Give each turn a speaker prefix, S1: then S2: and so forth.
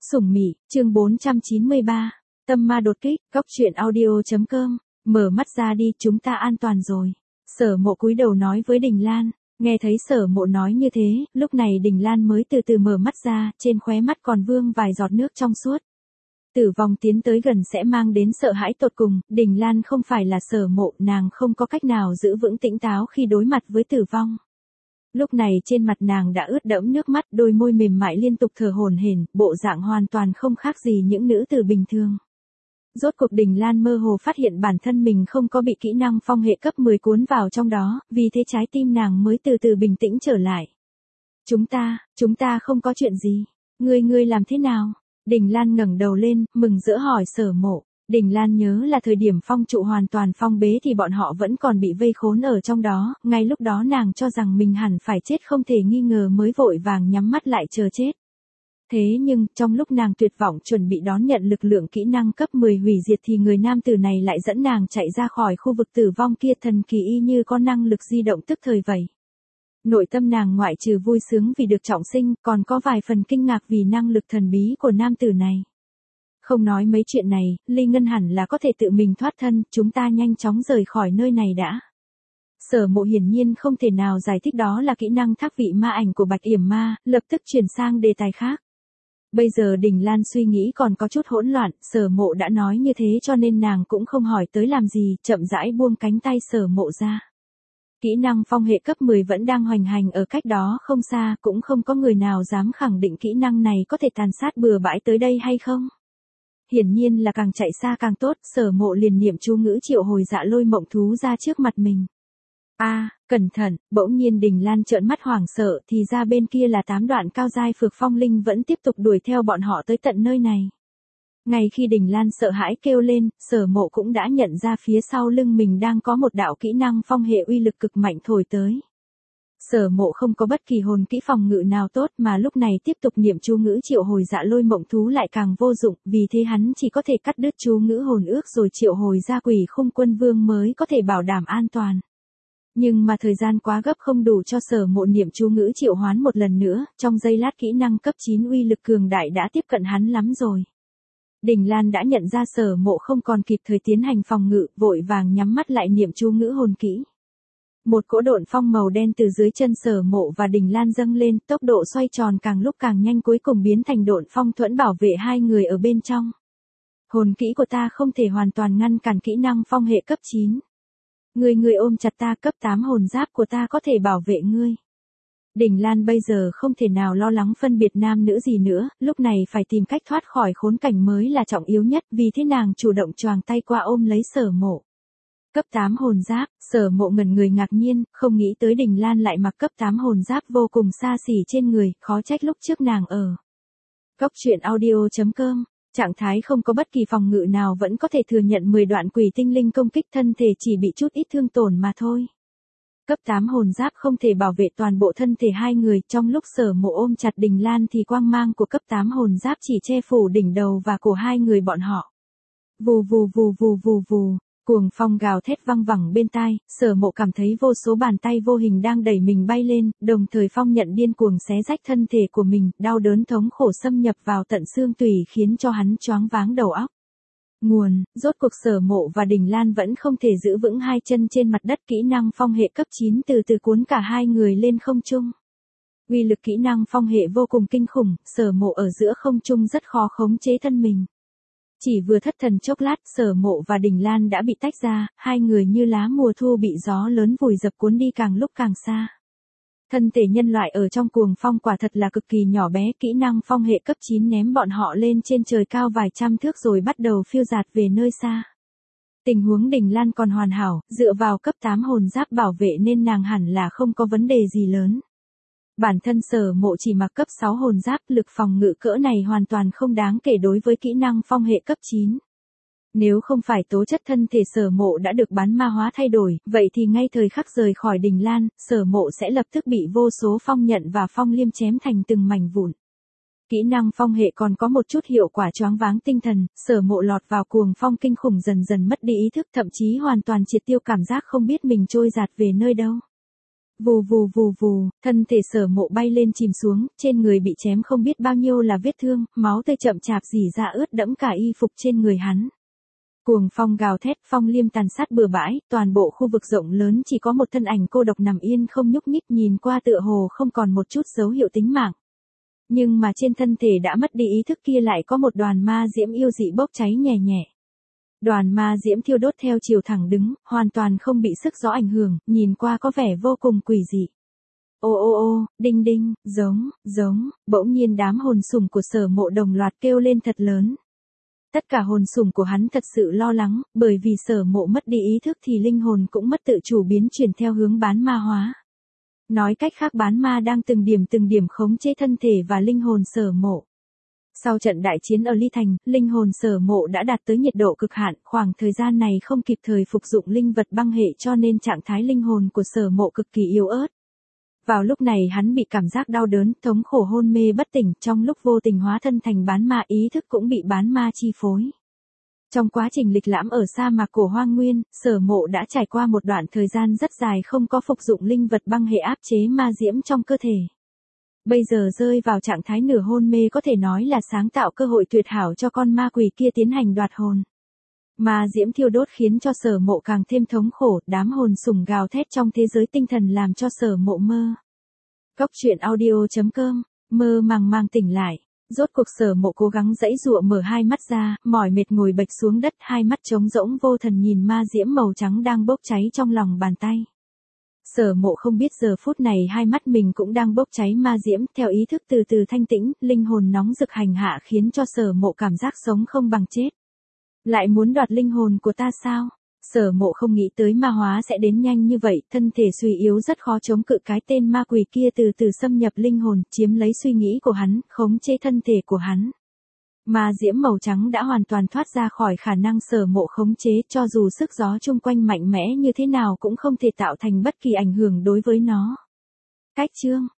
S1: Sủng Mị, chương 493. Tâm ma đột kích, góc truyện audio.com. Mở mắt ra đi, chúng ta an toàn rồi. Sở Mộ cúi đầu nói với Đình Lan. Nghe thấy Sở Mộ nói như thế, lúc này Đình Lan mới từ từ mở mắt ra, trên khóe mắt còn vương vài giọt nước trong suốt. Tử vong tiến tới gần sẽ mang đến sợ hãi tột cùng, Đình Lan không phải là Sở Mộ, nàng không có cách nào giữ vững tỉnh táo khi đối mặt với tử vong. Lúc này trên mặt nàng đã ướt đẫm nước mắt, đôi môi mềm mại liên tục thở hổn hển, bộ dạng hoàn toàn không khác gì những nữ tử bình thường. Rốt cuộc Đình Lan mơ hồ phát hiện bản thân mình không có bị kỹ năng phong hệ cấp 10 cuốn vào trong đó, vì thế trái tim nàng mới từ từ bình tĩnh trở lại. Chúng ta không có chuyện gì. Ngươi làm thế nào? Đình Lan ngẩng đầu lên, mừng rỡ hỏi Sở Mộ. Đình Lan nhớ là thời điểm phong trụ hoàn toàn phong bế thì bọn họ vẫn còn bị vây khốn ở trong đó, ngay lúc đó nàng cho rằng mình hẳn phải chết không thể nghi ngờ mới vội vàng nhắm mắt lại chờ chết. Thế nhưng, trong lúc nàng tuyệt vọng chuẩn bị đón nhận lực lượng kỹ năng cấp 10 hủy diệt thì người nam tử này lại dẫn nàng chạy ra khỏi khu vực tử vong kia, thần kỳ y như có năng lực di động tức thời vậy. Nội tâm nàng ngoại trừ vui sướng vì được trọng sinh, còn có vài phần kinh ngạc vì năng lực thần bí của nam tử này. Không nói mấy chuyện này, Ly Ngân hẳn là có thể tự mình thoát thân, chúng ta nhanh chóng rời khỏi nơi này đã. Sở Mộ hiển nhiên không thể nào giải thích đó là kỹ năng thác vị ma ảnh của Bạch Yểm Ma, lập tức chuyển sang đề tài khác. Bây giờ Đình Lan suy nghĩ còn có chút hỗn loạn, Sở Mộ đã nói như thế cho nên nàng cũng không hỏi tới làm gì, chậm rãi buông cánh tay Sở Mộ ra. Kỹ năng phong hệ cấp 10 vẫn đang hoành hành ở cách đó không xa, cũng không có người nào dám khẳng định kỹ năng này có thể tàn sát bừa bãi tới đây hay không. Hiển nhiên là càng chạy xa càng tốt, Sở Mộ liền niệm chú ngữ triệu hồi dạ lôi mộng thú ra trước mặt mình. Cẩn thận, bỗng nhiên Đình Lan trợn mắt hoảng sợ thì ra bên kia là 8 đoạn cao giai phược phong linh vẫn tiếp tục đuổi theo bọn họ tới tận nơi này. Ngay khi Đình Lan sợ hãi kêu lên, Sở Mộ cũng đã nhận ra phía sau lưng mình đang có một đạo kỹ năng phong hệ uy lực cực mạnh thổi tới. Sở Mộ không có bất kỳ hồn kỹ phòng ngự nào tốt mà lúc này tiếp tục niệm chú ngữ triệu hồi dạ lôi mộng thú lại càng vô dụng, vì thế hắn chỉ có thể cắt đứt chú ngữ hồn ước rồi triệu hồi ra Quỷ Khung Quân Vương mới có thể bảo đảm an toàn. Nhưng mà thời gian quá gấp không đủ cho Sở Mộ niệm chú ngữ triệu hoán một lần nữa, trong giây lát kỹ năng cấp 9 uy lực cường đại đã tiếp cận hắn lắm rồi. Đình Lan đã nhận ra Sở Mộ không còn kịp thời tiến hành phòng ngự, vội vàng nhắm mắt lại niệm chú ngữ hồn kỹ. Một cỗ độn phong màu đen từ dưới chân Sở Mộ và Đình Lan dâng lên, tốc độ xoay tròn càng lúc càng nhanh cuối cùng biến thành độn phong thuẫn bảo vệ hai người ở bên trong. Hồn kỹ của ta không thể hoàn toàn ngăn cản kỹ năng phong hệ cấp 9. Ngươi ôm chặt ta, cấp 8 hồn giáp của ta có thể bảo vệ ngươi. Đình Lan bây giờ không thể nào lo lắng phân biệt nam nữ gì nữa, lúc này phải tìm cách thoát khỏi khốn cảnh mới là trọng yếu nhất, vì thế nàng chủ động choàng tay qua ôm lấy Sở Mộ. Cấp 8 hồn giáp, Sở Mộ ngẩn người ngạc nhiên, không nghĩ tới Đình Lan lại mặc cấp 8 hồn giáp vô cùng xa xỉ trên người, khó trách lúc trước nàng ở góc truyện audio.com. Trạng thái không có bất kỳ phòng ngự nào vẫn có thể thừa nhận 10 đoạn quỷ tinh linh công kích, thân thể chỉ bị chút ít thương tổn mà thôi. Cấp 8 hồn giáp không thể bảo vệ toàn bộ thân thể hai người, trong lúc Sở Mộ ôm chặt Đình Lan thì quang mang của cấp 8 hồn giáp chỉ che phủ đỉnh đầu và cổ hai người bọn họ. Vù vù vù vù vù vù, cuồng phong gào thét văng vẳng bên tai, Sở Mộ cảm thấy vô số bàn tay vô hình đang đẩy mình bay lên, đồng thời phong nhận điên cuồng xé rách thân thể của mình, đau đớn thống khổ xâm nhập vào tận xương tủy khiến cho hắn choáng váng đầu óc. Rốt cuộc Sở Mộ và Đình Lan vẫn không thể giữ vững hai chân trên mặt đất, kỹ năng phong hệ cấp 9 từ từ cuốn cả hai người lên không trung. Uy lực kỹ năng phong hệ vô cùng kinh khủng, Sở Mộ ở giữa không trung rất khó khống chế thân mình. Chỉ vừa thất thần chốc lát, Sở Mộ và Đình Lan đã bị tách ra, hai người như lá mùa thu bị gió lớn vùi dập cuốn đi càng lúc càng xa. Thân thể nhân loại ở trong cuồng phong quả thật là cực kỳ nhỏ bé, kỹ năng phong hệ cấp 9 ném bọn họ lên trên trời cao vài trăm thước rồi bắt đầu phiêu dạt về nơi xa. Tình huống Đình Lan còn hoàn hảo, dựa vào cấp 8 hồn giáp bảo vệ nên nàng hẳn là không có vấn đề gì lớn. Bản thân Sở Mộ chỉ mặc cấp 6 hồn giáp, lực phòng ngự cỡ này hoàn toàn không đáng kể đối với kỹ năng phong hệ cấp 9. Nếu không phải tố chất thân thể Sở Mộ đã được bán ma hóa thay đổi, vậy thì ngay thời khắc rời khỏi Đình Lan, Sở Mộ sẽ lập tức bị vô số phong nhận và phong liêm chém thành từng mảnh vụn. Kỹ năng phong hệ còn có một chút hiệu quả choáng váng tinh thần, Sở Mộ lọt vào cuồng phong kinh khủng dần dần mất đi ý thức, thậm chí hoàn toàn triệt tiêu cảm giác không biết mình trôi dạt về nơi đâu. Vù vù vù vù, thân thể Sở Mộ bay lên chìm xuống, trên người bị chém không biết bao nhiêu là vết thương, máu tươi chậm chạp rỉ ra ướt đẫm cả y phục trên người hắn. Cuồng phong gào thét, phong liêm tàn sát bừa bãi, toàn bộ khu vực rộng lớn chỉ có một thân ảnh cô độc nằm yên không nhúc nhích, nhìn qua tựa hồ không còn một chút dấu hiệu tính mạng. Nhưng mà trên thân thể đã mất đi ý thức kia lại có một đoàn ma diễm yêu dị bốc cháy nhẹ nhẹ. Đoàn ma diễm thiêu đốt theo chiều thẳng đứng, hoàn toàn không bị sức gió ảnh hưởng, nhìn qua có vẻ vô cùng quỷ dị. Ô ô ô, đinh đinh, giống, bỗng nhiên đám hồn sủng của Sở Mộ đồng loạt kêu lên thật lớn. Tất cả hồn sủng của hắn thật sự lo lắng, bởi vì Sở Mộ mất đi ý thức thì linh hồn cũng mất tự chủ biến chuyển theo hướng bán ma hóa. Nói cách khác bán ma đang từng điểm khống chế thân thể và linh hồn Sở Mộ. Sau trận đại chiến ở Ly Thành, linh hồn Sở Mộ đã đạt tới nhiệt độ cực hạn, khoảng thời gian này không kịp thời phục dụng linh vật băng hệ cho nên trạng thái linh hồn của Sở Mộ cực kỳ yếu ớt. Vào lúc này hắn bị cảm giác đau đớn, thống khổ hôn mê bất tỉnh, trong lúc vô tình hóa thân thành bán ma, ý thức cũng bị bán ma chi phối. Trong quá trình lịch lãm ở sa mạc cổ hoang nguyên, Sở Mộ đã trải qua một đoạn thời gian rất dài không có phục dụng linh vật băng hệ áp chế ma diễm trong cơ thể. Bây giờ rơi vào trạng thái nửa hôn mê có thể nói là sáng tạo cơ hội tuyệt hảo cho con ma quỷ kia tiến hành đoạt hồn. Ma diễm thiêu đốt khiến cho Sở Mộ càng thêm thống khổ, đám hồn sủng gào thét trong thế giới tinh thần làm cho Sở Mộ mơ. Cốc truyện audio.com, mơ màng màng tỉnh lại. Rốt cuộc Sở Mộ cố gắng giãy giụa mở hai mắt ra, mỏi mệt ngồi bệt xuống đất, hai mắt trống rỗng vô thần nhìn ma diễm màu trắng đang bốc cháy trong lòng bàn tay. Sở Mộ không biết giờ phút này hai mắt mình cũng đang bốc cháy ma diễm, theo ý thức từ từ thanh tĩnh, linh hồn nóng rực hành hạ khiến cho Sở Mộ cảm giác sống không bằng chết. Lại muốn đoạt linh hồn của ta sao? Sở Mộ không nghĩ tới ma hóa sẽ đến nhanh như vậy, thân thể suy yếu rất khó chống cự cái tên ma quỷ kia từ từ xâm nhập linh hồn, chiếm lấy suy nghĩ của hắn, khống chế thân thể của hắn. Ma diễm màu trắng đã hoàn toàn thoát ra khỏi khả năng Sở Mộ khống chế, cho dù sức gió chung quanh mạnh mẽ như thế nào cũng không thể tạo thành bất kỳ ảnh hưởng đối với nó. Cách chương